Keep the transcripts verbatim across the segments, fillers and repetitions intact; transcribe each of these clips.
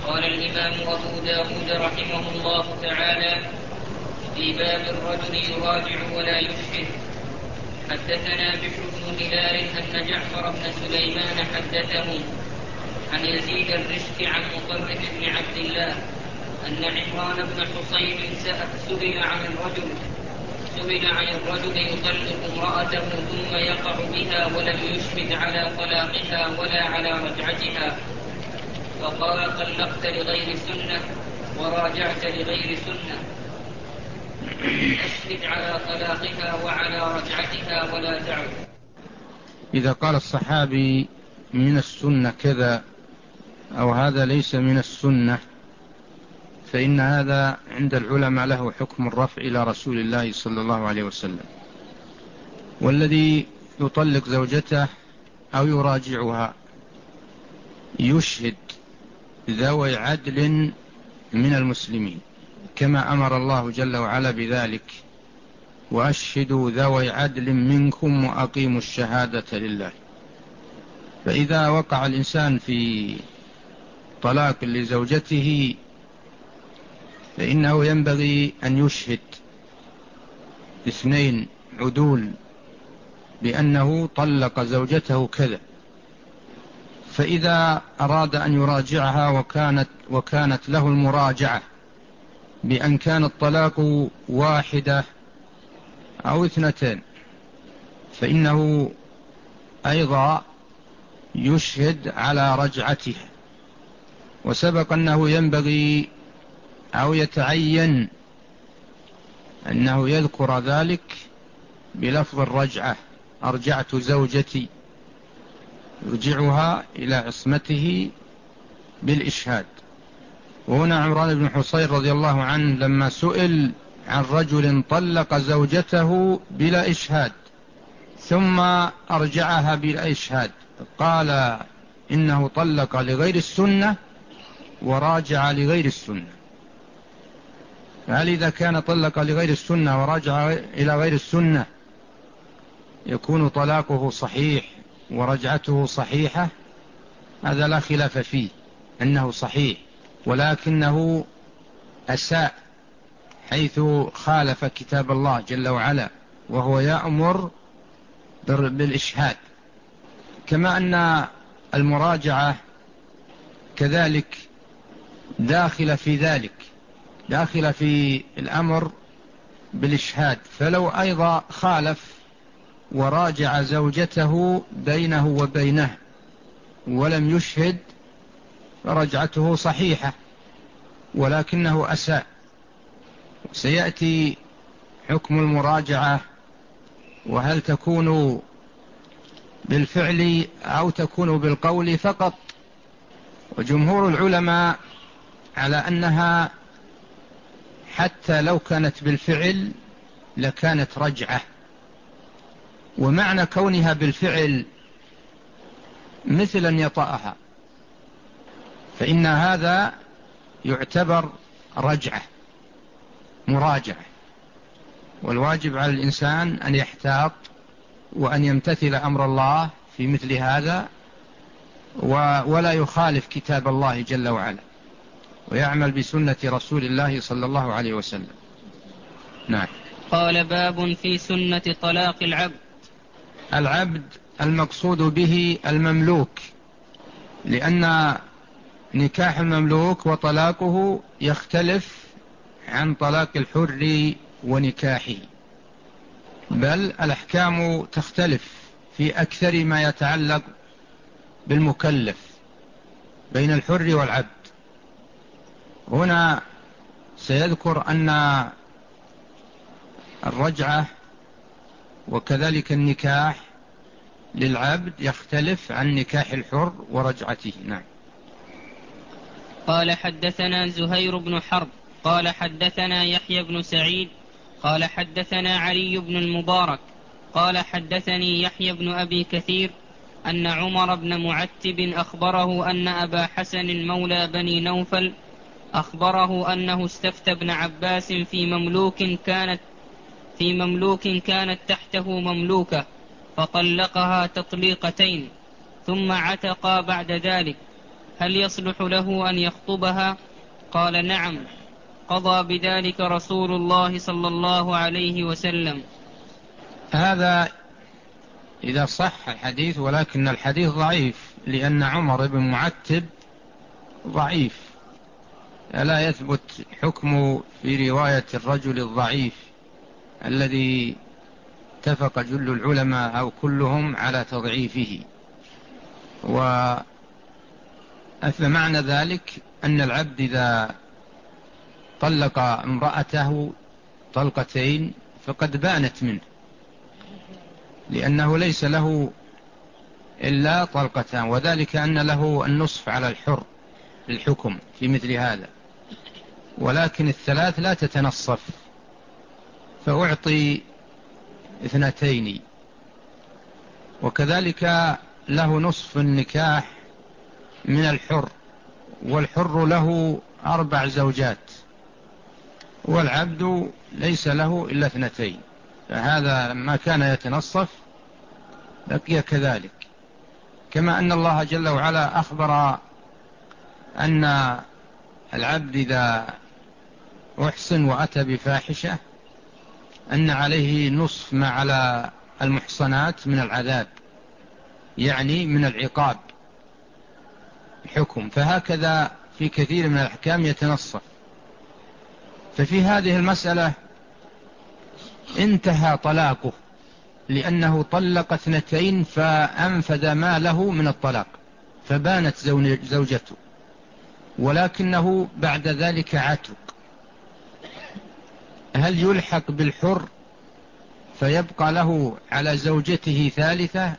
قال الإمام أبو داود رحمه الله تعالى في باب الرجل يراجع ولا يشهد. حدثنا بشر بن هلال أن جعفر بن سليمان حدثهم عن يزيد الرشك عن مطرف بن عبد الله أن عمران بن حصين سئل عن الرجل سئل عن الرجل يطلق امرأته ثم يقع بها ولم يشهد على طلاقها ولا على رجعتها، فقال: طلقت لغير سنة وراجعت لغير سنة، أشهد على طلاقها وعلى رجعتها ولا تعد. إذا قال الصحابي من السنة كذا أو هذا ليس من السنة، فإن هذا عند العلماء له حكم الرفع إلى رسول الله صلى الله عليه وسلم. والذي يطلق زوجته أو يراجعها يشهد ذوي عدل من المسلمين، كما أمر الله جل وعلا بذلك: وأشهدوا ذوي عدل منكم وأقيموا الشهادة لله. فإذا وقع الإنسان في طلاق لزوجته فإنه ينبغي أن يشهد اثنين عدول بأنه طلق زوجته كذا. فإذا أراد أن يراجعها وكانت, وكانت له المراجعة بأن كان الطلاق واحدة أو اثنتين، فإنه أيضا يشهد على رجعتها. وسبق أنه ينبغي أو يتعين أنه يذكر ذلك بلفظ الرجعة: أرجعت زوجتي، يرجعها إلى عصمته بالإشهاد. وهنا عمران بن حصين رضي الله عنه لما سئل عن رجل طلق زوجته بلا إشهاد ثم أرجعها بلا إشهاد، قال: إنه طلق لغير السنة وراجع لغير السنة. فهل إذا كان طلق لغير السنة وراجع إلى غير السنة يكون طلاقه صحيح ورجعته صحيحة؟ هذا لا خلاف فيه أنه صحيح، ولكنه أساء حيث خالف كتاب الله جل وعلا، وهو يأمر بالإشهاد. كما أن المراجعة كذلك داخل في ذلك، داخل في الأمر بالإشهاد. فلو أيضا خالف وراجع زوجته بينه وبينه ولم يشهد فرجعته صحيحة، ولكنه أساء. سيأتي حكم المراجعة، وهل تكون بالفعل أو تكون بالقول فقط. وجمهور العلماء على أنها حتى لو كانت بالفعل لكانت رجعة. ومعنى كونها بالفعل مثل أن يطأها، فإن هذا يعتبر رجعة مراجعة. والواجب على الإنسان أن يحتاط وأن يمتثل أمر الله في مثل هذا، ولا يخالف كتاب الله جل وعلا، ويعمل بسنة رسول الله صلى الله عليه وسلم. نعم. قال: باب في سنة طلاق العبد. العبد المقصود به المملوك، لأن نكاح المملوك وطلاقه يختلف عن طلاق الحر ونكاحه، بل الأحكام تختلف في أكثر ما يتعلق بالمكلف بين الحر والعبد. هنا سيذكر أن الرجعة وكذلك النكاح للعبد يختلف عن نكاح الحر ورجعته. نعم. قال: حدثنا زهير بن حرب قال حدثنا يحيى بن سعيد قال حدثنا علي بن المبارك قال حدثني يحيى بن أبي كثير أن عمر بن معتب أخبره أن أبا حسن مولى بني نوفل أخبره أنه استفتى ابن عباس في مملوك كانت في مملوك كانت تحته مملوكة فطلقها تطليقتين ثم عتقا بعد ذلك، هل يصلح له أن يخطبها؟ قال نعم، قضى بذلك رسول الله صلى الله عليه وسلم. هذا إذا صح الحديث، ولكن الحديث ضعيف، لأن عمر بن معتب ضعيف، لا يثبت حكمه في رواية الرجل الضعيف الذي اتفق جل العلماء أو كلهم على تضعيفه. وأثل معنى ذلك أن العبد إذا طلق امرأته طلقتين فقد بانت منه، لأنه ليس له إلا طلقتان، وذلك أن له النصف على الحر للحكم في مثل هذا، ولكن الثلاث لا تتنصف، فأعطي اثنتين. وكذلك له نصف النكاح من الحر، والحر له أربع زوجات، والعبد ليس له إلا اثنتين، فهذا لما كان يتنصف بقي كذلك. كما أن الله جل وعلا أخبر أن العبد إذا أحسن وأتى بفاحشة أن عليه نصف ما على المحصنات من العذاب، يعني من العقاب الحكم، فهكذا في كثير من الأحكام يتنصف. ففي هذه المسألة انتهى طلاقه، لأنه طلق اثنتين فأنفذ ما له من الطلاق، فبانت زوجته، ولكنه بعد ذلك عتق. هل يلحق بالحر فيبقى له على زوجته ثالثة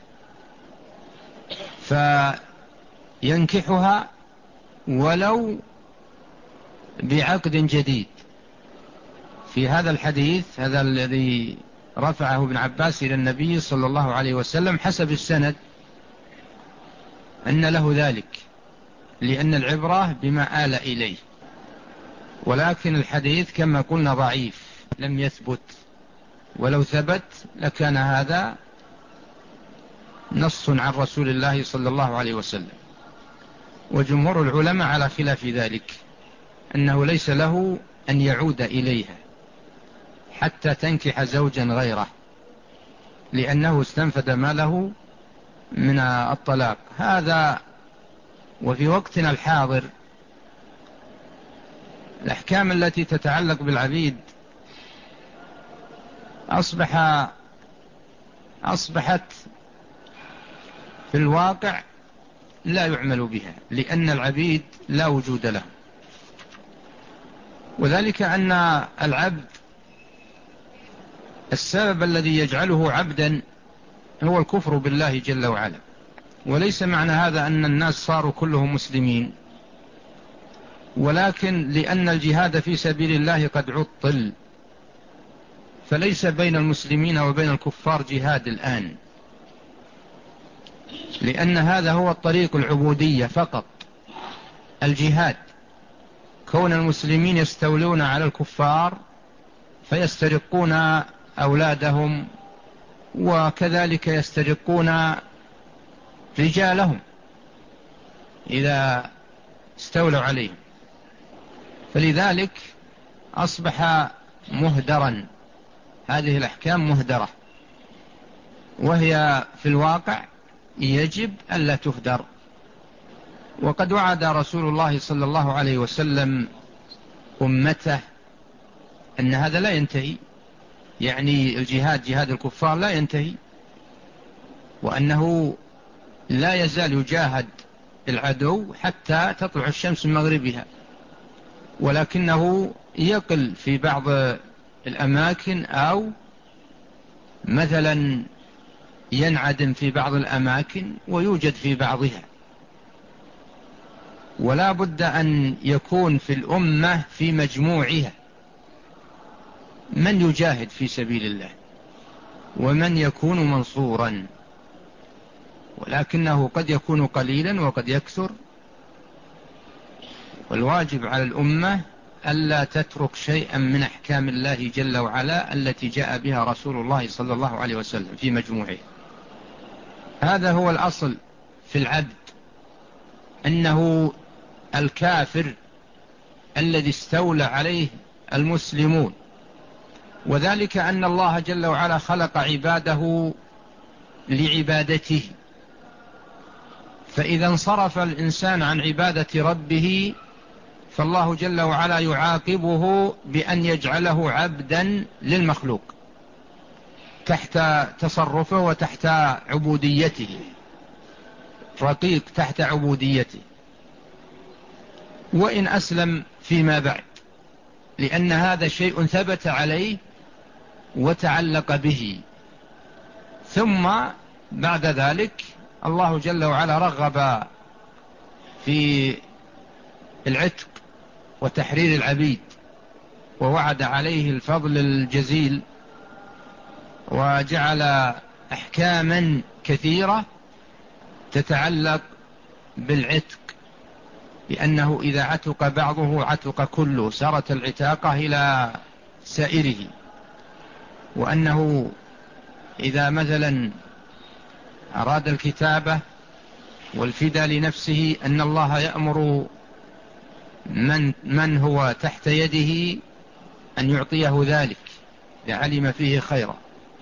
فينكحها ولو بعقد جديد؟ في هذا الحديث هذا الذي رفعه ابن عباس إلى النبي صلى الله عليه وسلم حسب السند أن له ذلك، لأن العبرة بما آل إليه، ولكن الحديث كما قلنا ضعيف لم يثبت، ولو ثبت لكان هذا نص عن رسول الله صلى الله عليه وسلم. وجمهور العلماء على خلاف ذلك، أنه ليس له أن يعود إليها حتى تنكح زوجا غيره، لأنه استنفد ماله من الطلاق هذا. وفي وقتنا الحاضر الأحكام التي تتعلق بالعبيد أصبح أصبحت في الواقع لا يعمل بها، لأن العبيد لا وجود له، وذلك أن العبد السبب الذي يجعله عبدا هو الكفر بالله جل وعلا. وليس معنى هذا أن الناس صاروا كلهم مسلمين، ولكن لأن الجهاد في سبيل الله قد عطل، فليس بين المسلمين وبين الكفار جهاد الآن، لأن هذا هو الطريق العبودية فقط، الجهاد. كون المسلمين يستولون على الكفار فيسترقون أولادهم، وكذلك يسترقون رجالهم إذا استولوا عليهم، فلذلك أصبح مهدرا، هذه الأحكام مهدرة، وهي في الواقع يجب ألا تهدر. وقد وعد رسول الله صلى الله عليه وسلم أمته أن هذا لا ينتهي، يعني الجهاد جهاد الكفار لا ينتهي، وأنه لا يزال يجاهد العدو حتى تطلع الشمس من مغربها، ولكنه يقل في بعض الأماكن، أو مثلا ينعدم في بعض الأماكن ويوجد في بعضها. ولا بد أن يكون في الأمة في مجموعها من يجاهد في سبيل الله ومن يكون منصورا، ولكنه قد يكون قليلا وقد يكثر. والواجب على الأمة ألا تترك شيئا من أحكام الله جل وعلا التي جاء بها رسول الله صلى الله عليه وسلم في مجموعه. هذا هو الأصل في العبد، أنه الكافر الذي استولى عليه المسلمون، وذلك أن الله جل وعلا خلق عباده لعبادته، فإذا انصرف الإنسان عن عبادة ربه فالله جل وعلا يعاقبه بأن يجعله عبدا للمخلوق تحت تصرفه وتحت عبوديته، رقيق تحت عبوديته، وإن أسلم فيما بعد، لأن هذا شيء ثبت عليه وتعلق به. ثم بعد ذلك الله جل وعلا رغب في العتق وتحرير العبيد، ووعد عليه الفضل الجزيل، وجعل أحكاما كثيرة تتعلق بالعتق، لأنه إذا عتق بعضه عتق كله، سارت العتاقة إلى سائره. وأنه إذا مثلا أراد الكتابة والفداء لنفسه أن الله يأمر من, من هو تحت يده أن يعطيه ذلك لعلم فيه خيرا.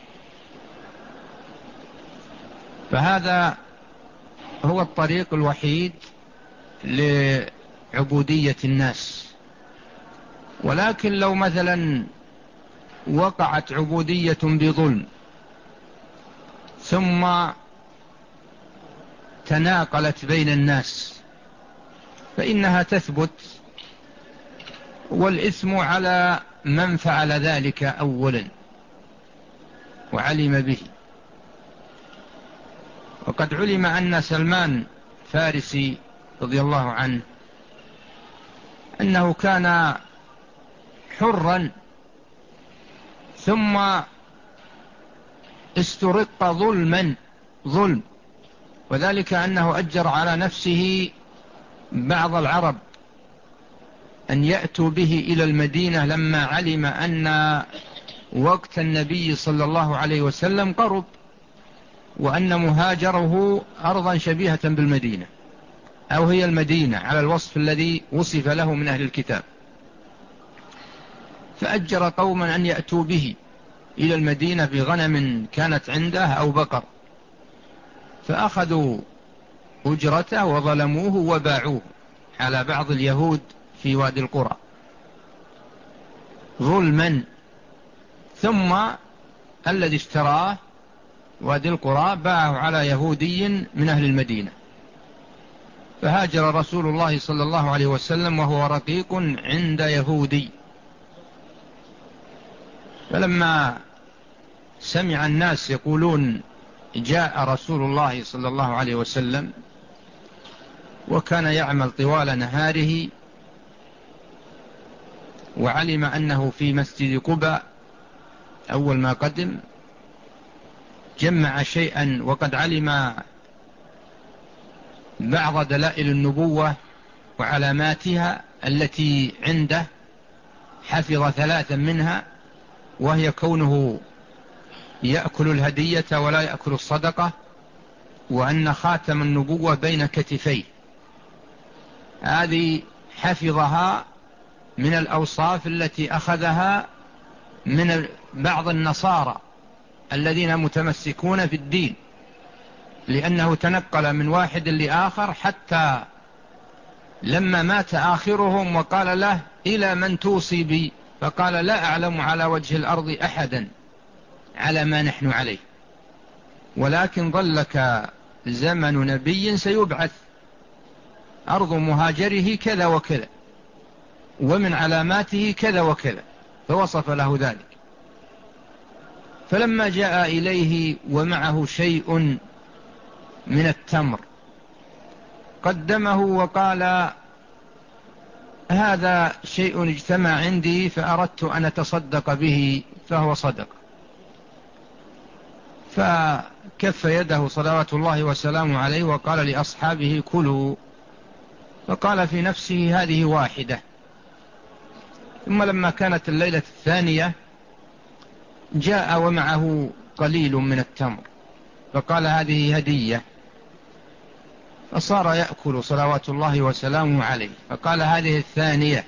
فهذا هو الطريق الوحيد لعبودية الناس. ولكن لو مثلا وقعت عبودية بظلم ثم تناقلت بين الناس فإنها تثبت، والإثم على من فعل ذلك أولا وعلم به. وقد علم أن سلمان فارسي رضي الله عنه أنه كان حرا ثم استرق ظلما ظلم، وذلك أنه أجر على نفسه بعض العرب أن يأتوا به إلى المدينة لما علم أن وقت النبي صلى الله عليه وسلم قرب، وأن مهاجره أرضا شبيهة بالمدينة، أو هي المدينة على الوصف الذي وصف له من أهل الكتاب. فأجر قوما أن يأتوا به إلى المدينة بغنم كانت عنده أو بقر، فأخذوا أجرته وظلموه وباعوه على بعض اليهود في وادي القرى ظلما. ثم الذي اشتراه وادي القرى باعه على يهودي من أهل المدينة، فهاجر رسول الله صلى الله عليه وسلم وهو رقيق عند يهودي. فلما سمع الناس يقولون جاء رسول الله صلى الله عليه وسلم، وكان يعمل طوال نهاره، وعلم أنه في مسجد قباء أول ما قدم، جمع شيئا، وقد علم بعض دلائل النبوة وعلاماتها التي عنده، حفظ ثلاثا منها، وهي كونه يأكل الهدية ولا يأكل الصدقة، وأن خاتم النبوة بين كتفيه. هذه حفظها من الأوصاف التي أخذها من بعض النصارى الذين متمسكون في الدين، لأنه تنقل من واحد لآخر حتى لما مات آخرهم وقال له إلى من توصي بي؟ فقال لا أعلم على وجه الأرض أحدا على ما نحن عليه، ولكن ظلك زمن نبي سيبعث، أرض مهاجره كذا وكذا، ومن علاماته كذا وكذا، فوصف له ذلك. فلما جاء إليه ومعه شيء من التمر قدمه وقال هذا شيء اجتمع عندي فأردت أن أتصدق به، فهو صدق. فكف يده صلوات الله وسلامه عليه وقال لأصحابه كلوا، فقال في نفسه هذه واحدة. ثم لما كانت الليلة الثانية جاء ومعه قليل من التمر، فقال هذه هدية، فصار يأكل صلوات الله وسلامه عليه، فقال هذه الثانية.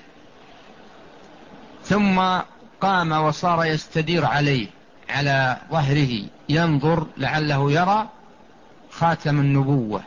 ثم قام وصار يستدير عليه على ظهره ينظر لعله يرى خاتم النبوة،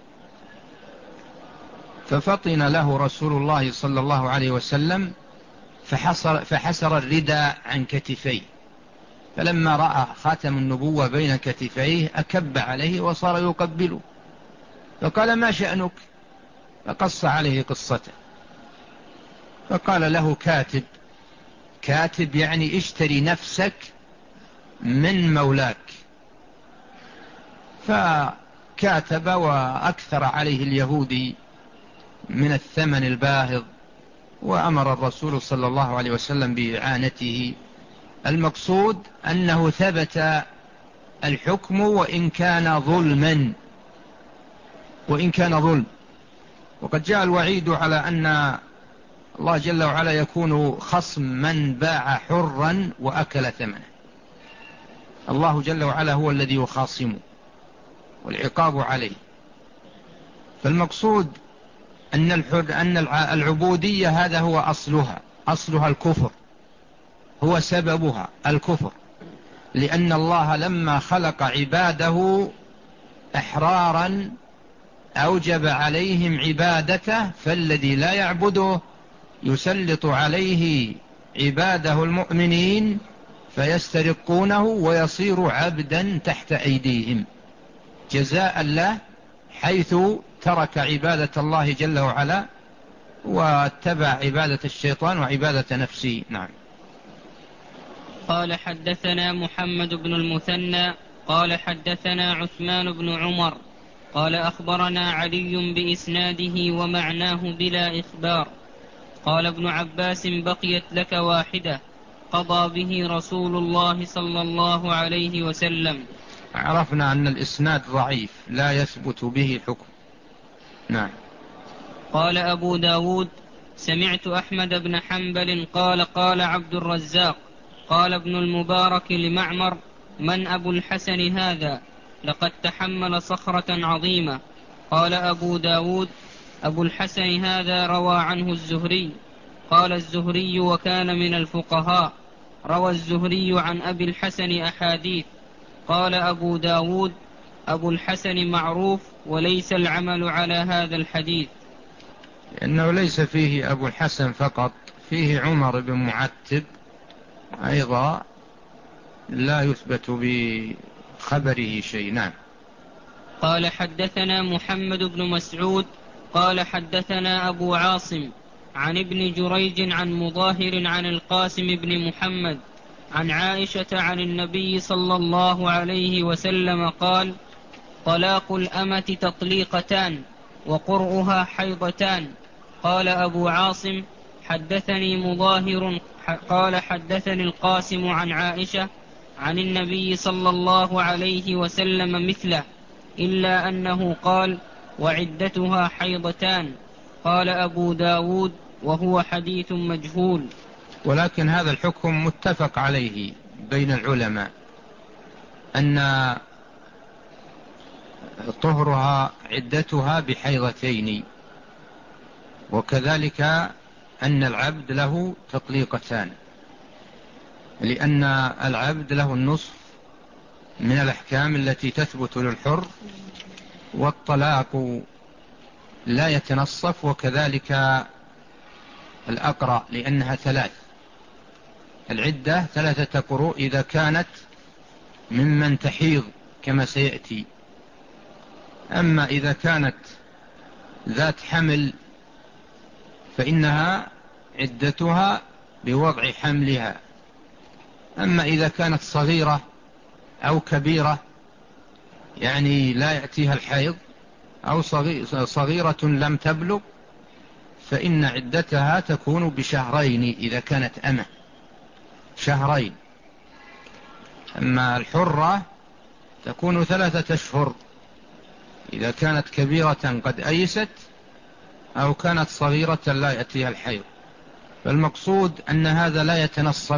ففطن له رسول الله صلى الله عليه وسلم فحسر, فحسر الرداء عن كتفيه، فلما رأى خاتم النبوة بين كتفيه أكب عليه وصار يقبله، فقال ما شأنك؟ فقص عليه قصته، فقال له كاتب. كاتب يعني اشتري نفسك من مولاك. فكاتب وأكثر عليه اليهودي من الثمن الباهظ، وأمر الرسول صلى الله عليه وسلم بإعانته. المقصود أنه ثبت الحكم وإن كان ظلما، وإن كان ظلم. وقد جاء الوعيد على أن الله جل وعلا يكون خصم من باع حرا وأكل ثمنه. الله جل وعلا هو الذي يخاصمه والعقاب عليه. فالمقصود أن أن العبودية هذا هو أصلها، أصلها الكفر، هو سببها الكفر، لأن الله لما خلق عباده أحرارا أوجب عليهم عبادته، فالذي لا يعبده يسلط عليه عباده المؤمنين فيسترقونه ويصير عبدا تحت أيديهم جزاء له، حيث ترك عبادة الله جل وعلا واتبع عبادة الشيطان وعبادة نفسه. نعم. قال حدثنا محمد بن المثنى قال حدثنا عثمان بن عمر قال أخبرنا علي بإسناده ومعناه بلا إخبار. قال ابن عباس بقيت لك واحدة قضى به رسول الله صلى الله عليه وسلم. عرفنا أن الإسناد ضعيف لا يثبت به حكم. نعم. قال أبو داود سمعت أحمد بن حنبل قال قال عبد الرزاق قال ابن المبارك لمعمر من أبو الحسن هذا؟ لقد تحمل صخرة عظيمة. قال أبو داود أبو الحسن هذا روى عنه الزهري. قال الزهري وكان من الفقهاء، روى الزهري عن أبي الحسن أحاديث. قال أبو داود أبو الحسن معروف وليس العمل على هذا الحديث. لأنه ليس فيه أبو الحسن فقط، فيه عمر بن معتب أيضا لا يثبت بخبره شيء. نعم. قال حدثنا محمد بن مسعود قال حدثنا أبو عاصم عن ابن جريج عن مظاهر عن القاسم بن محمد عن عائشة عن النبي صلى الله عليه وسلم قال طلاق الأمة تطليقتان وقرؤها حيضتان. قال أبو عاصم حدثني مظاهر قال حدثني القاسم عن عائشة عن النبي صلى الله عليه وسلم مثله، إلا أنه قال وعدتها حيضتان. قال أبو داود وهو حديث مجهول. ولكن هذا الحكم متفق عليه بين العلماء أن طهرها عدتها بحيضتين، وكذلك أن العبد له تطليقتان، لأن العبد له النصف من الأحكام التي تثبت للحر، والطلاق لا يتنصف، وكذلك الأقرأ لأنها ثلاث. العدة ثلاثة قروء إذا كانت ممن تحيض كما سيأتي، أما إذا كانت ذات حمل فإنها عدتها بوضع حملها، أما إذا كانت صغيرة أو كبيرة يعني لا يأتيها الحيض، أو صغيرة لم تبلغ، فإن عدتها تكون بشهرين إذا كانت أمة، شهرين. أما الحرة تكون ثلاثة أشهر إذا كانت كبيرة قد أيست، أو كانت صغيرة لا يأتيها الحيض. فالمقصود أن هذا لا يتنصف،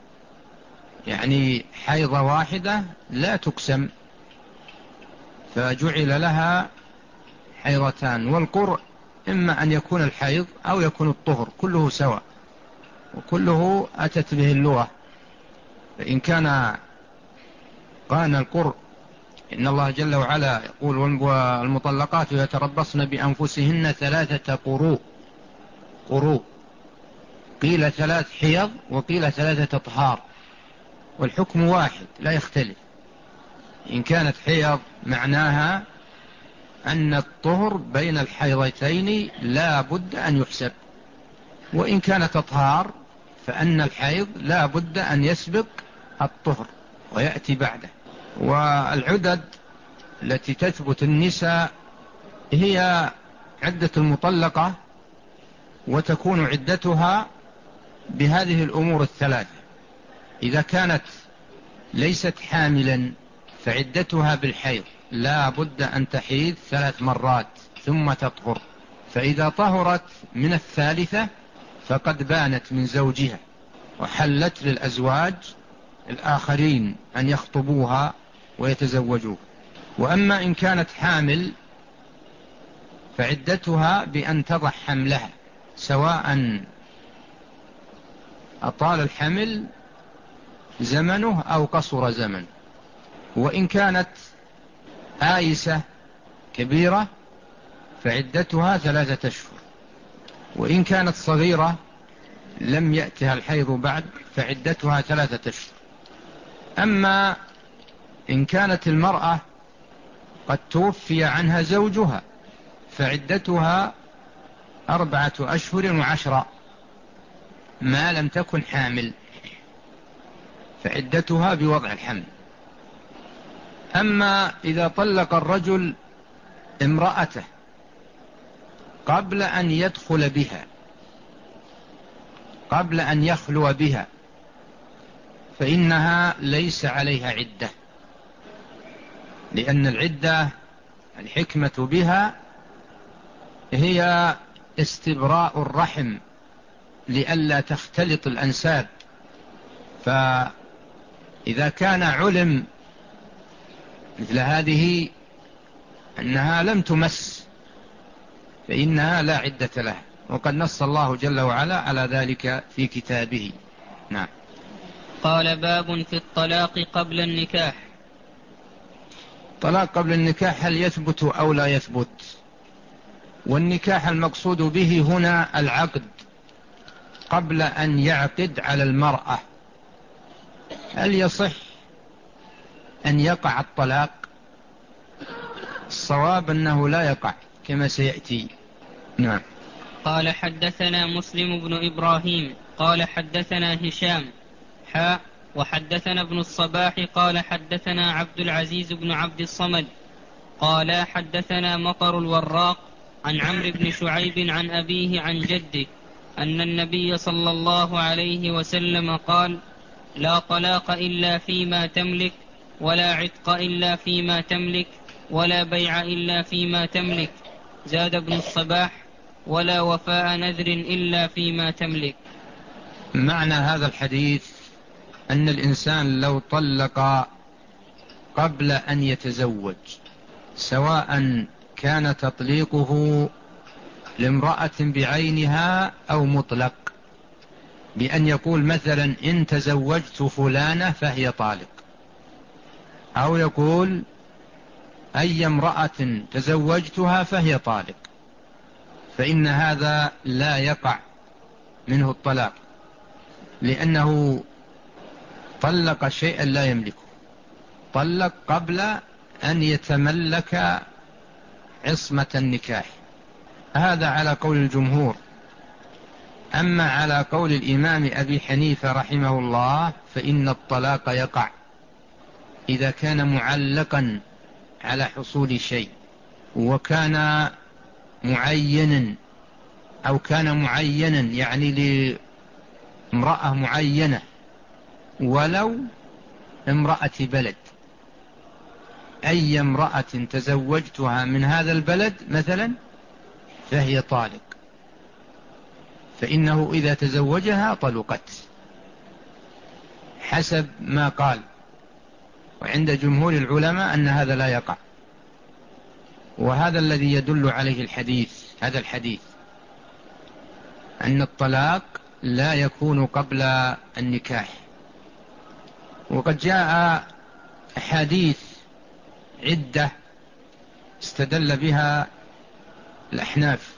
يعني حيضة واحدة لا تقسم، فجعل لها حيضتان، والقرء إما أن يكون الحيض أو يكون الطهر، كله سواء وكله أتت به اللغة. فإن كان قان القرء، إن الله جل وعلا يقول والمطلقات يتربصن بأنفسهن ثلاثة قروء، قروء قيل ثلاث حيض وقيل ثلاثة طهار، والحكم واحد لا يختلف. إن كانت حيض معناها أن الطهر بين الحيضتين لا بد أن يحسب، وإن كانت طهار فأن الحيض لا بد أن يسبق الطهر ويأتي بعده. والعدد التي تثبت النساء هي عدة المطلقة، وتكون عدتها بهذه الأمور الثلاثة. إذا كانت ليست حاملا فعدتها بالحيض، لا بد أن تحيض ثلاث مرات ثم تطهر، فإذا طهرت من الثالثة فقد بانت من زوجها وحلت للأزواج الآخرين أن يخطبوها ويتزوجوها. وأما إن كانت حامل فعدتها بأن تضع حملها، سواء أطال الحمل زمنه أو قصر زمنه. وإن كانت آيسة كبيرة فعدتها ثلاثة أشهر، وإن كانت صغيرة لم يأتها الحيض بعد فعدتها ثلاثة أشهر. أما إن كانت المرأة قد توفي عنها زوجها فعدتها أربعة أشهر وعشرة ما لم تكن حامل، فعدتها بوضع الحمل. أما إذا طلق الرجل امرأته قبل أن يدخل بها، قبل أن يخلو بها، فإنها ليس عليها عدة، لأن العدة الحكمة بها هي استبراء الرحم لئلا تختلط الأنساب. فإذا كان علم مثل هذه أنها لم تمس فإنها لا عدة لها، وقد نص الله جل وعلا على ذلك في كتابه. نعم. قال باب في الطلاق قبل النكاح. طلاق قبل النكاح هل يثبت أو لا يثبت؟ والنكاح المقصود به هنا العقد قبل أن يعقد على المرأة. هل يصح أن يقع الطلاق؟ الصواب أنه لا يقع كما سيأتي. نعم. قال حدثنا مسلم بن إبراهيم قال حدثنا هشام حاء وحدثنا ابن الصباح قال حدثنا عبد العزيز بن عبد الصمد قال حدثنا مطر الوراق عن عمرو بن شعيب عن أبيه عن جده أن النبي صلى الله عليه وسلم قال: لا طلاق إلا فيما تملك، ولا عتق إلا فيما تملك، ولا بيع إلا فيما تملك. زاد ابن الصباح: ولا وفاء نذر إلا فيما تملك. معنى هذا الحديث أن الإنسان لو طلق قبل أن يتزوج، سواء كان تطليقه لامرأة بعينها أو مطلق، بأن يقول مثلا إن تزوجت فلانة فهي طالق، أو يقول أي امرأة تزوجتها فهي طالق، فإن هذا لا يقع منه الطلاق، لأنه طلق شيئا لا يملكه، طلق قبل أن يتملك عصمة النكاح. هذا على قول الجمهور. أما على قول الإمام أبي حنيفة رحمه الله فإن الطلاق يقع إذا كان معلقا على حصول شيء، وكان معينا أو كان معينا يعني لامرأة معينة ولو امرأة بلد. أي امرأة تزوجتها من هذا البلد مثلا فهي طالق، فإنه إذا تزوجها طلقت حسب ما قال. وعند جمهور العلماء أن هذا لا يقع. وهذا الذي يدل عليه الحديث، هذا الحديث أن الطلاق لا يكون قبل النكاح. وقد جاء أحاديث عدة استدل بها الأحناف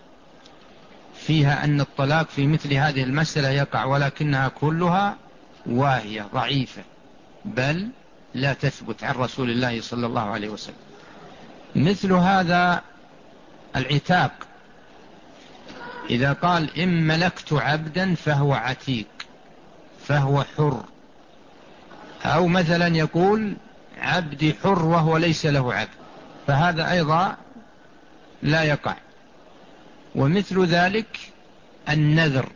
فيها أن الطلاق في مثل هذه المسألة يقع، ولكنها كلها واهية ضعيفة، بل لا تثبت عن رسول الله صلى الله عليه وسلم. مثل هذا العتاق، إذا قال إن ملكت عبدا فهو عتيق، فهو حر، أو مثلا يقول عبدي حر وهو ليس له عبد، فهذا أيضا لا يقع. ومثل ذلك النذر،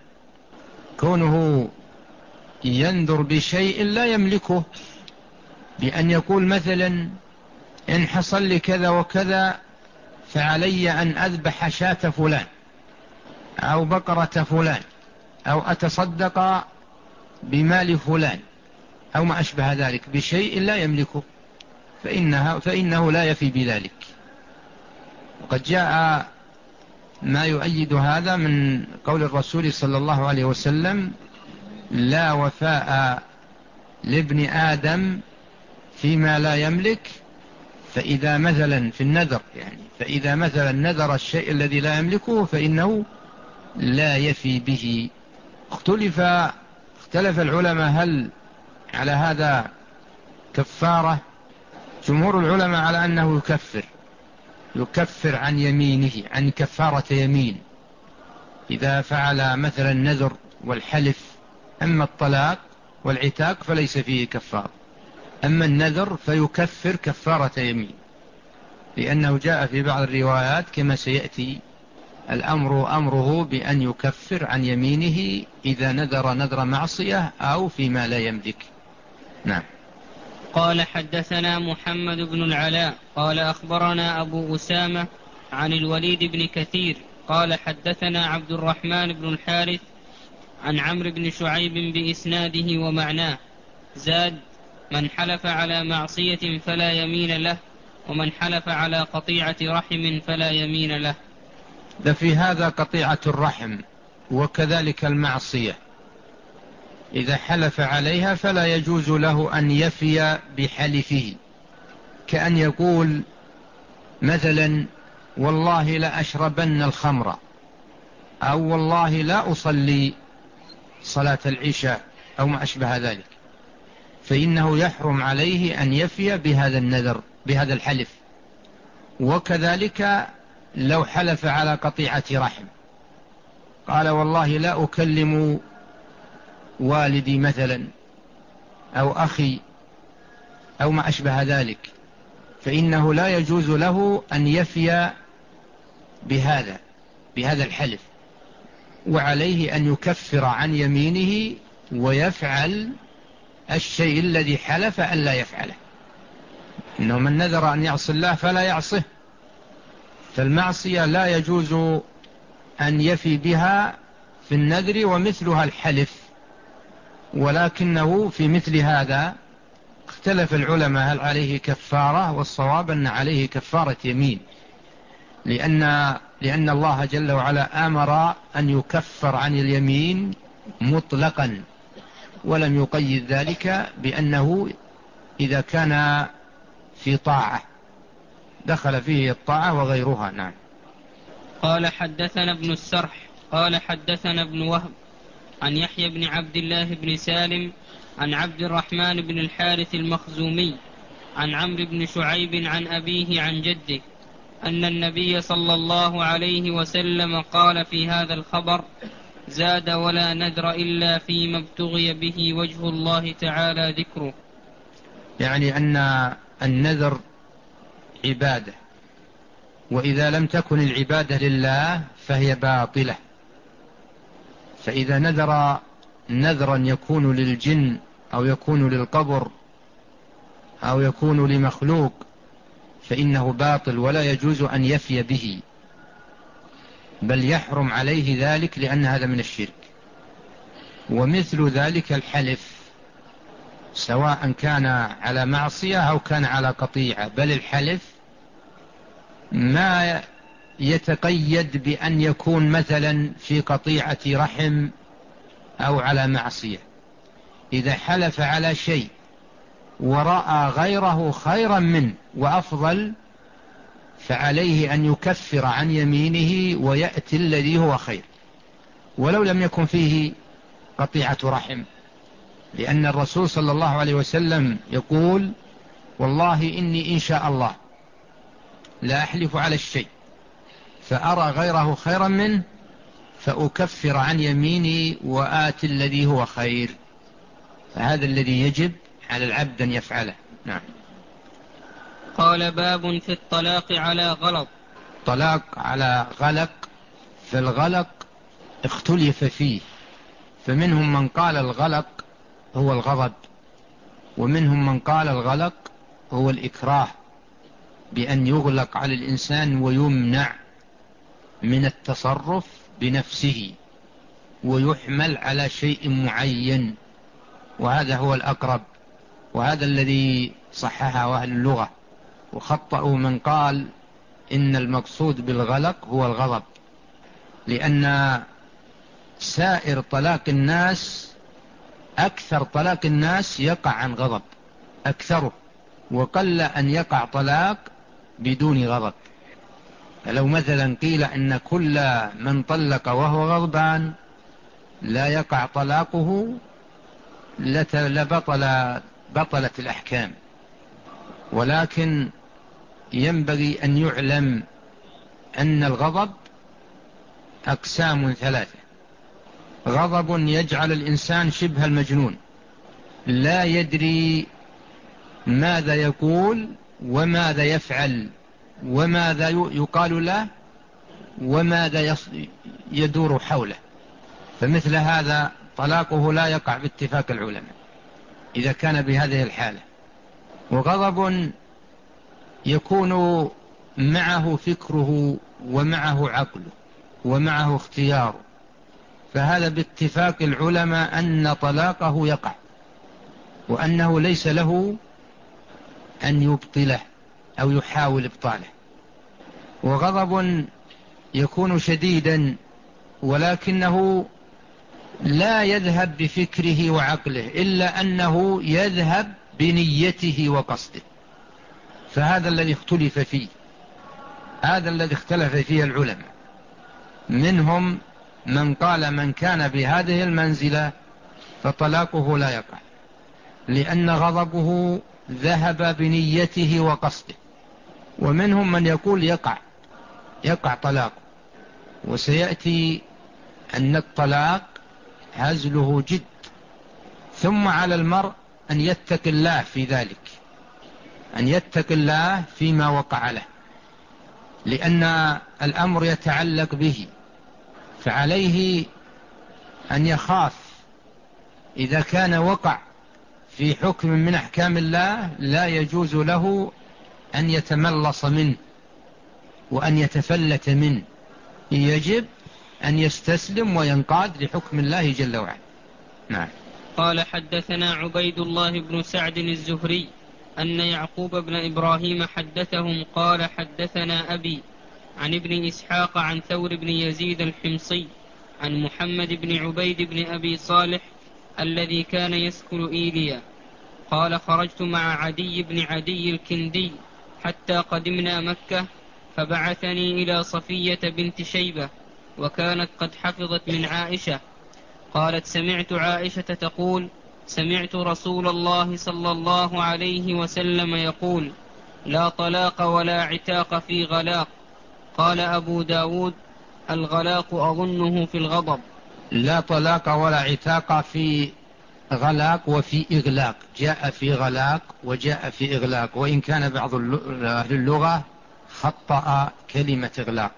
كونه ينذر بشيء لا يملكه، بأن يقول مثلا إن حصل لي كذا وكذا فعلي أن أذبح شاة فلان أو بقرة فلان أو أتصدق بمال فلان أو ما أشبه ذلك بشيء لا يملكه، فإنها فإنه لا يفي بذلك. وقد جاء ما يؤيد هذا من قول الرسول صلى الله عليه وسلم: لا وفاء لابن آدم فيما لا يملك، فإذا مثلا في النذر يعني فإذا مثلا نذر الشيء الذي لا يملكه فإنه لا يفي به. اختلف اختلف العلماء هل على هذا كفارة. جمهور العلماء على أنه يكفر يكفر عن يمينه، عن كفارة يمين إذا فعل مثلا النذر والحلف. أما الطلاق والعتاق فليس فيه كفارة، أما النذر فيكفر كفارة يمين، لأنه جاء في بعض الروايات كما سيأتي الأمر أمره بأن يكفر عن يمينه إذا نذر نذر معصية أو فيما لا يملك. نعم. قال حدثنا محمد بن العلاء قال أخبرنا أبو أسامة عن الوليد بن كثير قال حدثنا عبد الرحمن بن الحارث عن عمرو بن شعيب بإسناده ومعناه، زاد: من حلف على معصية فلا يمين له، ومن حلف على قطيعة رحم فلا يمين له. ده في هذا قطيعة الرحم وكذلك المعصية، إذا حلف عليها فلا يجوز له أن يفي بحلفه، كأن يقول مثلا والله لا أشربن الخمر، أو والله لا أصلي صلاة العشاء أو ما أشبه ذلك، فإنه يحرم عليه أن يفي بهذا النذر بهذا الحلف. وكذلك لو حلف على قطيعة رحم، قال والله لا أكلم والدي مثلا أو أخي أو ما أشبه ذلك، فإنه لا يجوز له أن يفي بهذا بهذا الحلف، وعليه أن يكفر عن يمينه ويفعل الشيء الذي حلف أن لا يفعله. إنه من نذر أن يعصي الله فلا يعصه، فالمعصية لا يجوز أن يفي بها في النذر ومثلها الحلف. ولكنه في مثل هذا اختلف العلماء هل عليه كفارة، والصواب أن عليه كفارة يمين، لأن, لأن الله جل وعلا أمر أن يكفر عن اليمين مطلقا، ولم يقيد ذلك بأنه إذا كان في طاعة دخل فيه الطاعة وغيرها. نعم. قال حدثنا ابن السرح قال حدثنا ابن وهب عن يحيى بن عبد الله بن سالم عن عبد الرحمن بن الحارث المخزومي عن عمرو بن شعيب عن أبيه عن جده أن النبي صلى الله عليه وسلم قال في هذا الخبر: زاد ولا نذر إلا فيما ابتغي به وجه الله تعالى ذكره. يعني أن النذر عبادة، وإذا لم تكن العبادة لله فهي باطلة. فإذا نذر نذرا يكون للجن أو يكون للقبر أو يكون لمخلوق فإنه باطل ولا يجوز أن يفي به، بل يحرم عليه ذلك لأن هذا من الشرك. ومثل ذلك الحلف، سواء كان على معصية أو كان على قطيعة، بل الحلف ما يتقيد بأن يكون مثلا في قطيعة رحم أو على معصية. إذا حلف على شيء ورأى غيره خيرا منه وأفضل فعليه أن يكفر عن يمينه ويأتي الذي هو خير ولو لم يكن فيه قطيعة رحم، لأن الرسول صلى الله عليه وسلم يقول: والله إني إن شاء الله لا أحلف على الشيء فأرى غيره خيرا منه فأكفر عن يميني وآتي الذي هو خير. فهذا الذي يجب على العبد أن يفعله. نعم. قال: باب في الطلاق على غلط. طلاق على غلق، فالغلق اختلف فيه، فمنهم من قال الغلق هو الغضب، ومنهم من قال الغلق هو الإكراه، بأن يغلق على الإنسان ويمنع من التصرف بنفسه ويحمل على شيء معين، وهذا هو الأقرب، وهذا الذي صححه أهل اللغة، وخطأوا من قال إن المقصود بالغلق هو الغضب، لأن سائر طلاق الناس أكثر طلاق الناس يقع عن غضب أكثره، وقل أن يقع طلاق بدون غضب. فلو مثلا قيل إن كل من طلق وهو غضبان لا يقع طلاقه لبطل بطلت الأحكام، ولكن ينبغي أن يعلم أن الغضب أقسام ثلاثة: غضب يجعل الإنسان شبه المجنون لا يدري ماذا يقول وماذا يفعل وماذا يقال له وماذا يدور حوله، فمثل هذا طلاقه لا يقع باتفاق العلماء إذا كان بهذه الحالة. وغضب يكون معه فكره ومعه عقله ومعه اختياره، فهذا باتفاق العلماء أن طلاقه يقع، وأنه ليس له أن يبطله أو يحاول إبطاله. وغضب يكون شديدا ولكنه لا يذهب بفكره وعقله إلا أنه يذهب بنيته وقصده، فهذا الذي اختلف فيه، هذا الذي اختلف فيه العلماء. منهم من قال من كان بهذه المنزلة فطلاقه لا يقع، لأن غضبه ذهب بنيته وقصده. ومنهم من يقول يقع يقع طلاقه، وسيأتي أن الطلاق هزله جد، ثم على المرء أن يتقي الله في ذلك، أن يتقي الله فيما وقع له، لأن الأمر يتعلق به، فعليه أن يخاف إذا كان وقع في حكم من أحكام الله لا يجوز له أن يتملص منه وأن يتفلت منه، يجب أن يستسلم وينقاد لحكم الله جل وعلا. نعم. قال: حدثنا عبيد الله بن سعد الزهري أن يعقوب بن إبراهيم حدثهم قال: حدثنا أبي عن ابن إسحاق عن ثور بن يزيد الحمصي عن محمد بن عبيد بن أبي صالح الذي كان يسكن إيليا قال: خرجت مع عدي بن عدي الكندي حتى قدمنا مكة، فبعثني إلى صفية بنت شيبة وكانت قد حفظت من عائشة قالت: سمعت عائشة تقول: سمعت رسول الله صلى الله عليه وسلم يقول: لا طلاق ولا عتاق في غلاق. قال أبو داود: الغلاق أظنه في الغضب. لا طلاق ولا عتاق في غلاق وفي إغلاق، جاء في غلاق وجاء في إغلاق، وإن كان بعض أهل اللغة خطأ كلمة إغلاق.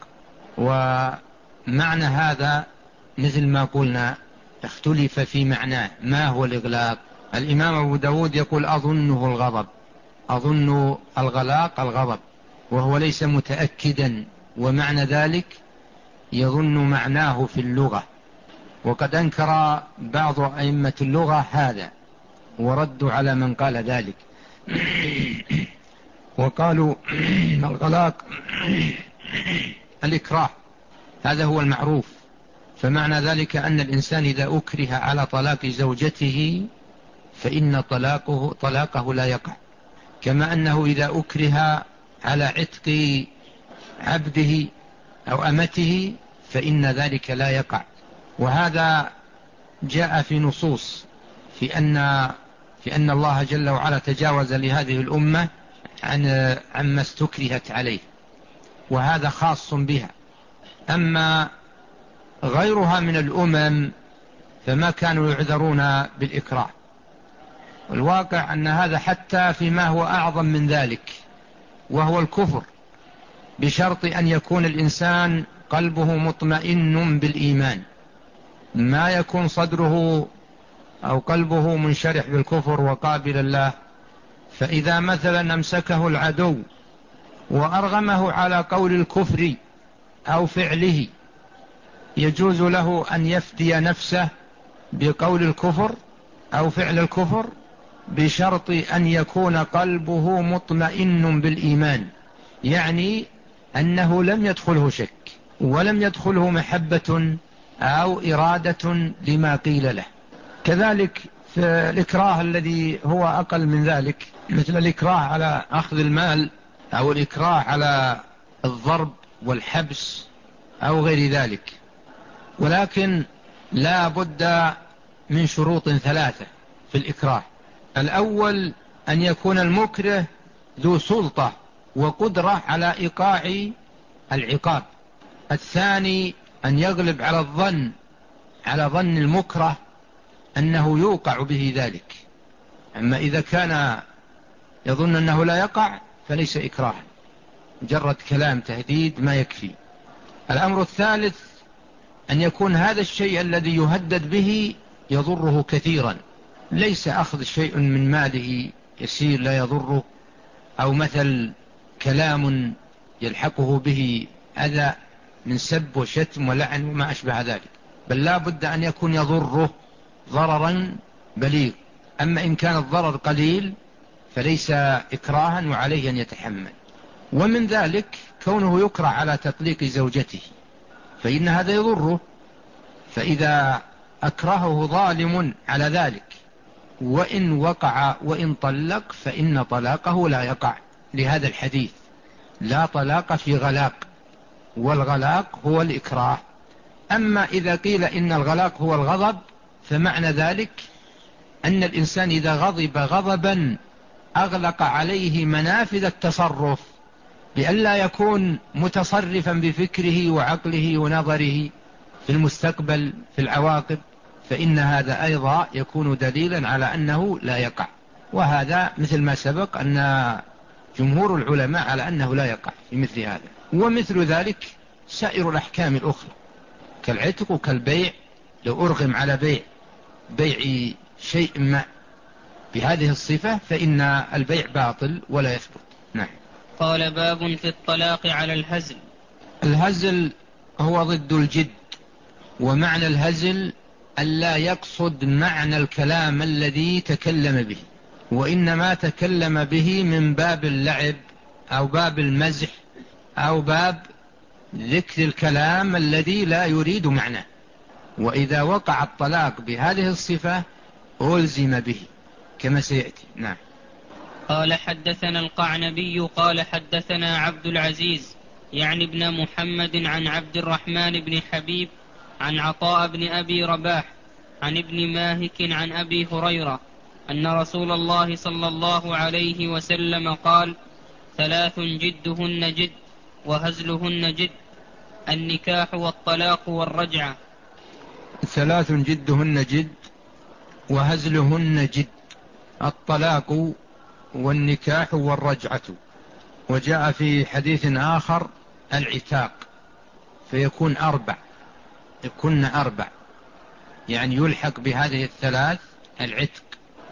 ومعنى هذا مثل ما قلنا اختلف في معناه، ما هو الإغلاق؟ الإمام أبو داود يقول: أظنه الغضب، أظن الغلاق الغضب، وهو ليس متأكدا، ومعنى ذلك يظن معناه في اللغة. وقد أنكر بعض أئمة اللغة هذا وردوا على من قال ذلك. وقالوا الغلاق الإكراه، هذا هو المعروف. فمعنى ذلك أن الإنسان إذا أكره على طلاق زوجته فإن طلاقه, طلاقه لا يقع، كما أنه إذا أكره على عتق عبده أو أمته فإن ذلك لا يقع. وهذا جاء في نصوص في أن, في أن الله جل وعلا تجاوز لهذه الأمة عن عما استكرهت عليه، وهذا خاص بها. أما غيرها من الأمم فما كانوا يعذرون بالإكراه. والواقع أن هذا حتى فيما هو أعظم من ذلك، وهو الكفر، بشرط أن يكون الإنسان قلبه مطمئن بالإيمان، ما يكون صدره أو قلبه منشرح بالكفر وقابل الله. فإذا مثلا أمسكه العدو وأرغمه على قول الكفر أو فعله، يجوز له أن يفدي نفسه بقول الكفر أو فعل الكفر، بشرط أن يكون قلبه مطمئن بالإيمان، يعني أنه لم يدخله شك ولم يدخله محبة أو إرادة لما قيل له. كذلك في الإكراه الذي هو أقل من ذلك، مثل الإكراه على أخذ المال أو الإكراه على الضرب والحبس أو غير ذلك. ولكن لا بد من شروط ثلاثة في الإكراه. الأول أن يكون المكره ذو سلطة وقدرة على إيقاع العقاب. الثاني أن يغلب على الظن على ظن المكره أنه يوقع به ذلك. أما إذا كان يظن أنه لا يقع فليس إكراه، مجرد كلام تهديد ما يكفي. الأمر الثالث أن يكون هذا الشيء الذي يهدد به يضره كثيرا، ليس أخذ شيء من ماله يسير لا يضره، أو مثل كلام يلحقه به أذى من سب وشتم ولعن وما أشبه ذلك، بل لا بد أن يكون يضره ضررا بليغ. أما إن كان الضرر قليل فليس إكراها وعليه أن يتحمل. ومن ذلك كونه يكره على تطليق زوجته، فإن هذا يضره، فإذا أكرهه ظالم على ذلك وإن وقع وإن طلق فإن طلاقه لا يقع، لهذا الحديث لا طلاق في غلاق، والغلاق هو الإكراه. أما إذا قيل إن الغلاق هو الغضب فمعنى ذلك أن الإنسان إذا غضب غضبا أغلق عليه منافذ التصرف بأن لا يكون متصرفا بفكره وعقله ونظره في المستقبل في العواقب، فإن هذا أيضا يكون دليلا على أنه لا يقع. وهذا مثل ما سبق أن جمهور العلماء على أنه لا يقع في مثل هذا. ومثل ذلك سائر الأحكام الأخرى كالعتق وكالبيع، لو أرغم على بيع بيع شيء ما بهذه الصفة فإن البيع باطل ولا يثبت. نعم. قال باب في الطلاق على الهزل. الهزل هو ضد الجد، ومعنى الهزل ألا يقصد معنى الكلام الذي تكلم به، وإنما تكلم به من باب اللعب أو باب المزح أو باب ذكر الكلام الذي لا يريد معناه. وإذا وقع الطلاق بهذه الصفة ألزم به كما سيأتي. نعم. قال حدثنا القعنبي قال حدثنا عبد العزيز يعني ابن محمد عن عبد الرحمن بن حبيب عن عطاء بن أبي رباح عن ابن ماهك عن أبي هريرة أن رسول الله صلى الله عليه وسلم قال: ثلاث جدهن جد وهزلهن جد، النكاح والطلاق والرجعة. ثلاث جدهن جد وهزلهن جد، الطلاق والنكاح والرجعة. وجاء في حديث آخر العتاق، فيكون أربع، يكون أربع، يعني يلحق بهذه الثلاث العتق.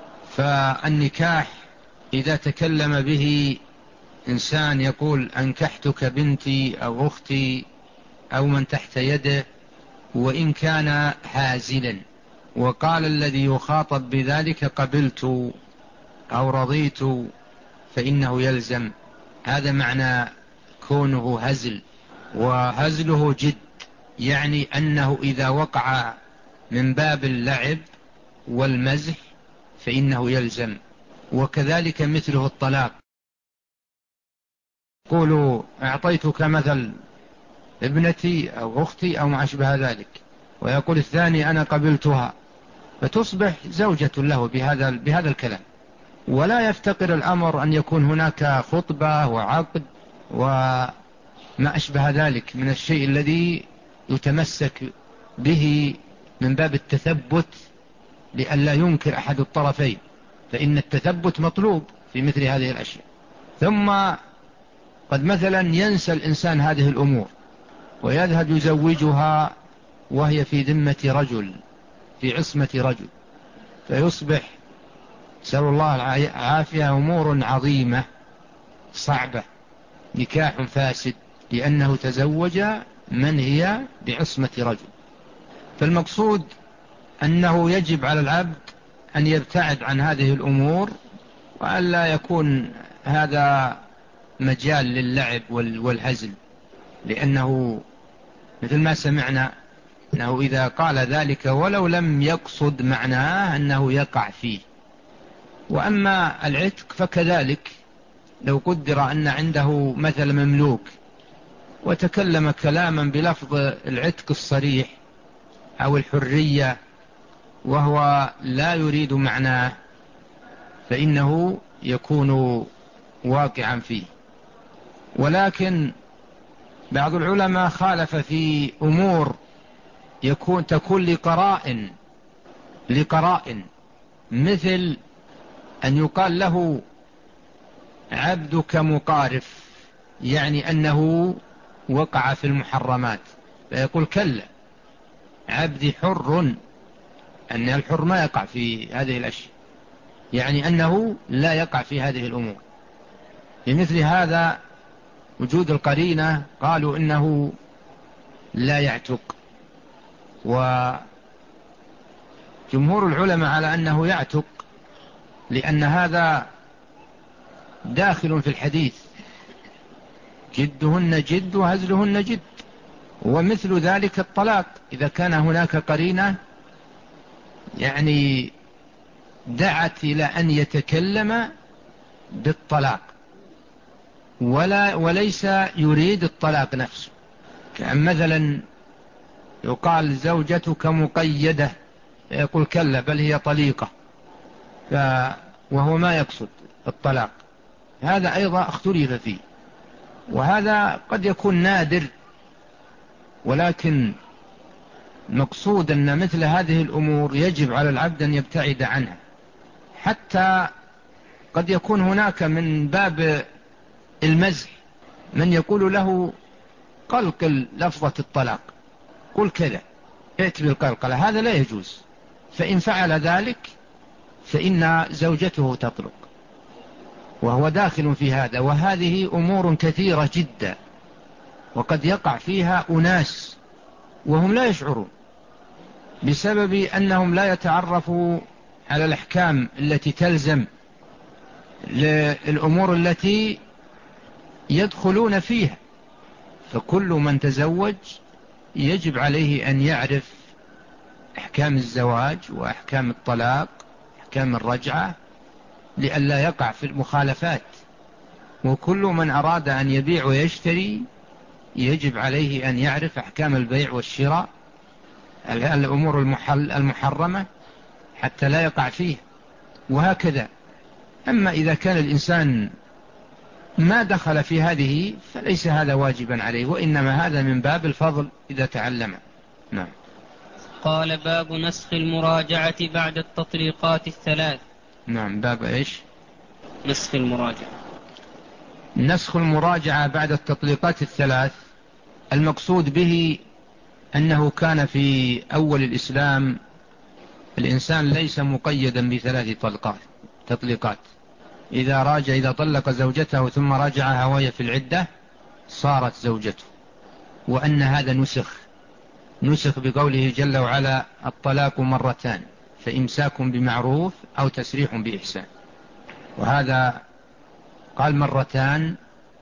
فالنكاح إذا تكلم به إنسان يقول أنكحتك بنتي أو أختي أو من تحت يده، وإن كان هازلا، وقال الذي يخاطب بذلك قبلت أو رضيت، فإنه يلزم هذا معنى كونه هزل، وهزله جد، يعني أنه إذا وقع من باب اللعب والمزح فإنه يلزم. وكذلك مثله الطلاق، قولوا أعطيتك مثل ابنتي أو أختي أو ما أشبه ذلك، ويقول الثاني أنا قبلتها، فتصبح زوجة له بهذا بهذا الكلام، ولا يفتقر الأمر أن يكون هناك خطبة وعقد وما أشبه ذلك من الشيء الذي يتمسك به من باب التثبت لئلا ينكر أحد الطرفين، فإن التثبت مطلوب في مثل هذه الأشياء. ثم قد مثلا ينسى الإنسان هذه الأمور ويذهب يزوجها وهي في ذمة رجل، في عصمة رجل، فيصبح نسأل الله العافية أمور عظيمة صعبة، نكاح فاسد لأنه تزوج من هي بعصمة رجل. فالمقصود أنه يجب على العبد أن يبتعد عن هذه الأمور، وأن لا يكون هذا مجال للعب والهزل، لأنه مثل ما سمعنا أنه إذا قال ذلك ولو لم يقصد معناه أنه يقع فيه. وأما العتق فكذلك، لو قدر أن عنده مثل مملوك وتكلم كلاما بلفظ العتق الصريح أو الحرية وهو لا يريد معناه فإنه يكون واقعا فيه. ولكن بعض العلماء خالف في أمور يكون تكون لقرائن لقرائن مثل أن يقال له عبدك مقارف، يعني أنه وقع في المحرمات، فيقول كلا عبدي حر، أن الحر ما يقع في هذه الأشياء، يعني أنه لا يقع في هذه الأمور. لمثل هذا وجود القرينة قالوا إنه لا يعتق، وجمهور العلماء على أنه يعتق، لأن هذا داخل في الحديث جدهن جد وهزلهن جد. ومثل ذلك الطلاق، إذا كان هناك قرينة يعني دعت إلى أن يتكلم بالطلاق ولا وليس يريد الطلاق نفسه، كأن مثلا يقال زوجتك مقيدة يقول كلا بل هي طليقة، وهو ما يقصد الطلاق، هذا أيضا اختلف فيه، وهذا قد يكون نادر، ولكن مقصود أن مثل هذه الأمور يجب على العبد أن يبتعد عنها. حتى قد يكون هناك من باب المزح من يقول له قلقل لفظة الطلاق، قل كذا ائت بالقلقلة، هذا لا يجوز، فإن فعل ذلك فإن زوجته تطلق، وهو داخل في هذا. وهذه أمور كثيرة جدا، وقد يقع فيها أناس وهم لا يشعرون، بسبب أنهم لا يتعرفوا على الأحكام التي تلزم للأمور التي يدخلون فيها. فكل من تزوج يجب عليه أن يعرف أحكام الزواج وأحكام الطلاق، أحكام الرجعة، لئلا يقع في المخالفات. وكل من أراد أن يبيع ويشتري يجب عليه أن يعرف أحكام البيع والشراء، الأمور المحرمة، حتى لا يقع فيه، وهكذا. أما إذا كان الإنسان ما دخل في هذه فليس هذا واجبا عليه، وإنما هذا من باب الفضل إذا تعلم. نعم. قال باب نسخ المراجعة بعد التطليقات الثلاث. نعم، باب إيش؟ نسخ المراجعة. نسخ المراجعة بعد التطليقات الثلاث، المقصود به أنه كان في أول الإسلام الإنسان ليس مقيدا بثلاث طلقات تطليقات، إذا راجع إذا طلق زوجته ثم راجعها وهي في العدة صارت زوجته، وأن هذا نسخ نسخ بقوله جل وعلا الطلاق مرتان فإمساك بمعروف أو تسريح بإحسان. وهذا قال مرتان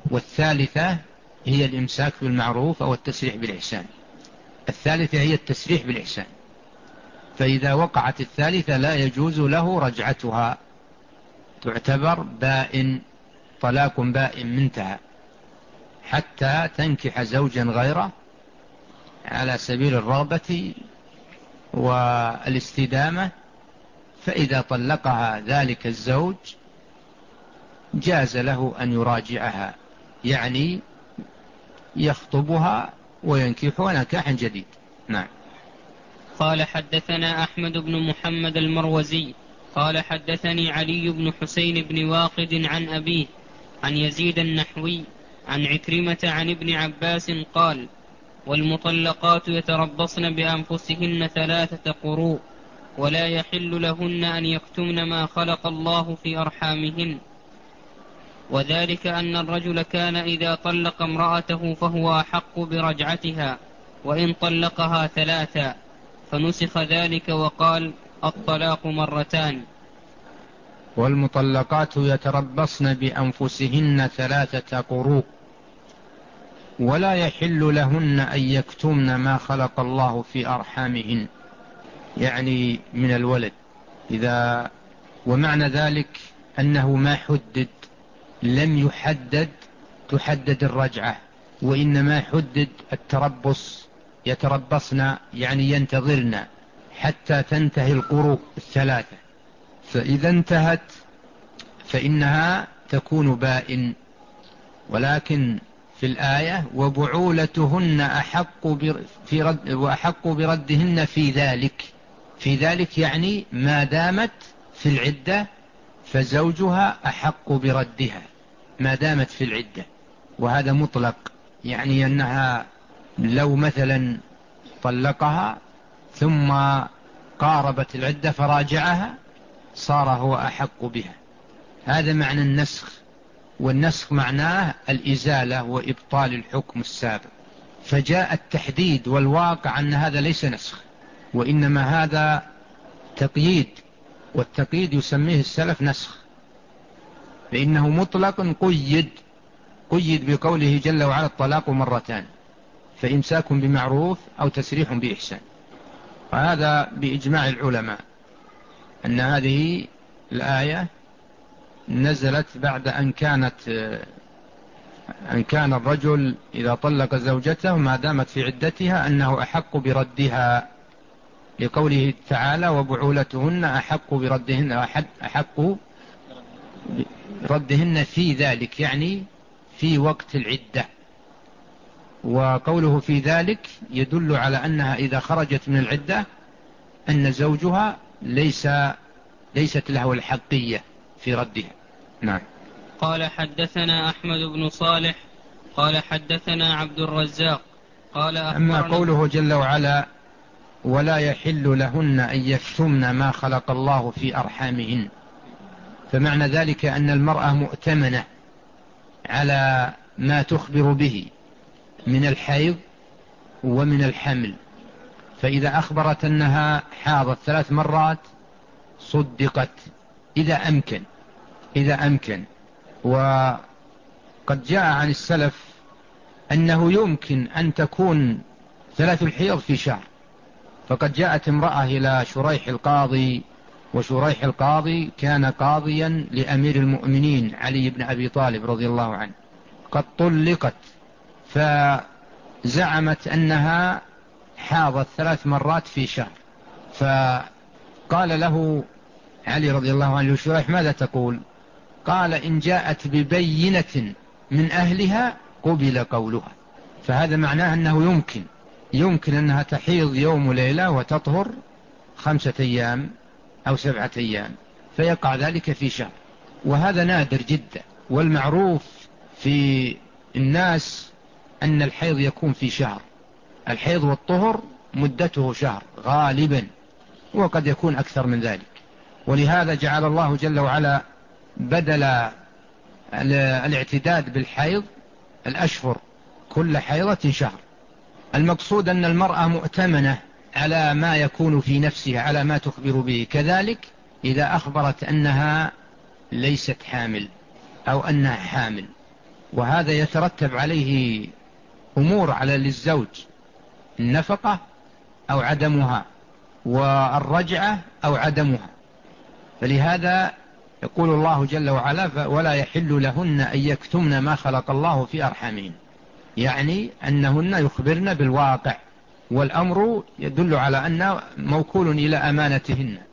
والثالثة هي الإمساك بالمعروف أو التسريح بالإحسان. الثالثة هي التسريح بالإحسان، فإذا وقعت الثالثة لا يجوز له رجعتها، تعتبر بائن، طلاق بائن منتهى، حتى تنكح زوجا غيره على سبيل الرغبة والاستدامة. فإذا طلقها ذلك الزوج جاز له أن يراجعها، يعني يخطبها وينكحها نكاحا جديد. نعم. قال حدثنا أحمد بن محمد المروزي قال حدثني علي بن حسين بن واقد عن أبيه عن يزيد النحوي عن عكرمة عن ابن عباس قال: والمطلقات يتربصن بأنفسهن ثلاثة قروء ولا يحل لهن أن يكتمن ما خلق الله في أرحامهن، وذلك أن الرجل كان إذا طلق امرأته فهو أحق برجعتها وإن طلقها ثلاثا، فنسخ ذلك وقال: الطلاق مرتان. والمطلقات يتربصن بأنفسهن ثلاثة قروء ولا يحل لهن أن يكتمن ما خلق الله في أرحامهن، يعني من الولد. إذا ومعنى ذلك أنه ما حدد، لم يحدد تحدد الرجعة، وإنما حدد التربص، يتربصن يعني ينتظرن حتى تنتهي القروء الثلاثة، فإذا انتهت فإنها تكون بائن. ولكن في الآية وبعولتهن أحق في رد وأحق بردهن في ذلك، في ذلك يعني ما دامت في العدة فزوجها أحق بردها ما دامت في العدة، وهذا مطلق، يعني أنها لو مثلا طلقها ثم قاربت العدة فراجعها صار هو أحق بها. هذا معنى النسخ، والنسخ معناه الإزالة وإبطال الحكم السابق. فجاء التحديد والواقع أن هذا ليس نسخ، وإنما هذا تقييد، والتقييد يسميه السلف نسخ، فإنه مطلق قيد قيد بقوله جل وعلا: الطلاق مرتان، فإمساك بمعروف أو تسريح بإحسان. وهذا بإجماع العلماء أن هذه الآية نزلت بعد أن كانت أن كان الرجل إذا طلق زوجته ما دامت في عدتها أنه أحق بردها، لقوله تعالى: وبعولتهن أحق بردهن أحق بردهن في ذلك، يعني في وقت العدة. وقوله في ذلك يدل على أنها إذا خرجت من العدة أن زوجها ليس ليست له الحقية في ردها. نعم. قال حدثنا أحمد بن صالح قال حدثنا عبد الرزاق قال أما قوله جل وعلا: ولا يحل لهن أن يكتمن ما خلق الله في أرحامهن، فمعنى ذلك أن المرأة مؤتمنة على ما تخبر به من الحيض ومن الحمل، فإذا أخبرت أنها حاضت ثلاث مرات صدقت إذا أمكن إذا أمكن وقد جاء عن السلف أنه يمكن أن تكون ثلاث الحيض في شهر. فقد جاءت امرأة إلى شريح القاضي، وشريح القاضي كان قاضيا لأمير المؤمنين علي بن أبي طالب رضي الله عنه، قد طلقت، فزعمت أنها حاضت ثلاث مرات في شهر. فقال له علي رضي الله عنه: شريح ماذا تقول؟ قال: إن جاءت ببينة من أهلها قبل قولها. فهذا معناه أنه يمكن يمكن أنها تحيض يوم وليلة وتطهر خمسة أيام أو سبعة أيام، فيقع ذلك في شهر، وهذا نادر جدا. والمعروف في الناس أن الحيض يكون في شهر، الحيض والطهر مدته شهر غالبا، وقد يكون أكثر من ذلك. ولهذا جعل الله جل وعلا بدل الاعتداد بالحيض الأشهر، كل حيضة شهر. المقصود أن المرأة مؤتمنة على ما يكون في نفسها، على ما تخبر به. كذلك إذا أخبرت أنها ليست حامل أو أنها حامل، وهذا يترتب عليه أمور على للزوج: النفقة أو عدمها، والرجعة أو عدمها. فلهذا يقول الله جل وعلا: ولا يحل لهن أن يكتمن ما خلق الله في أرحامهن، يعني أنهن يخبرن بالواقع، والأمر يدل على أنه موكول إلى أمانتهن.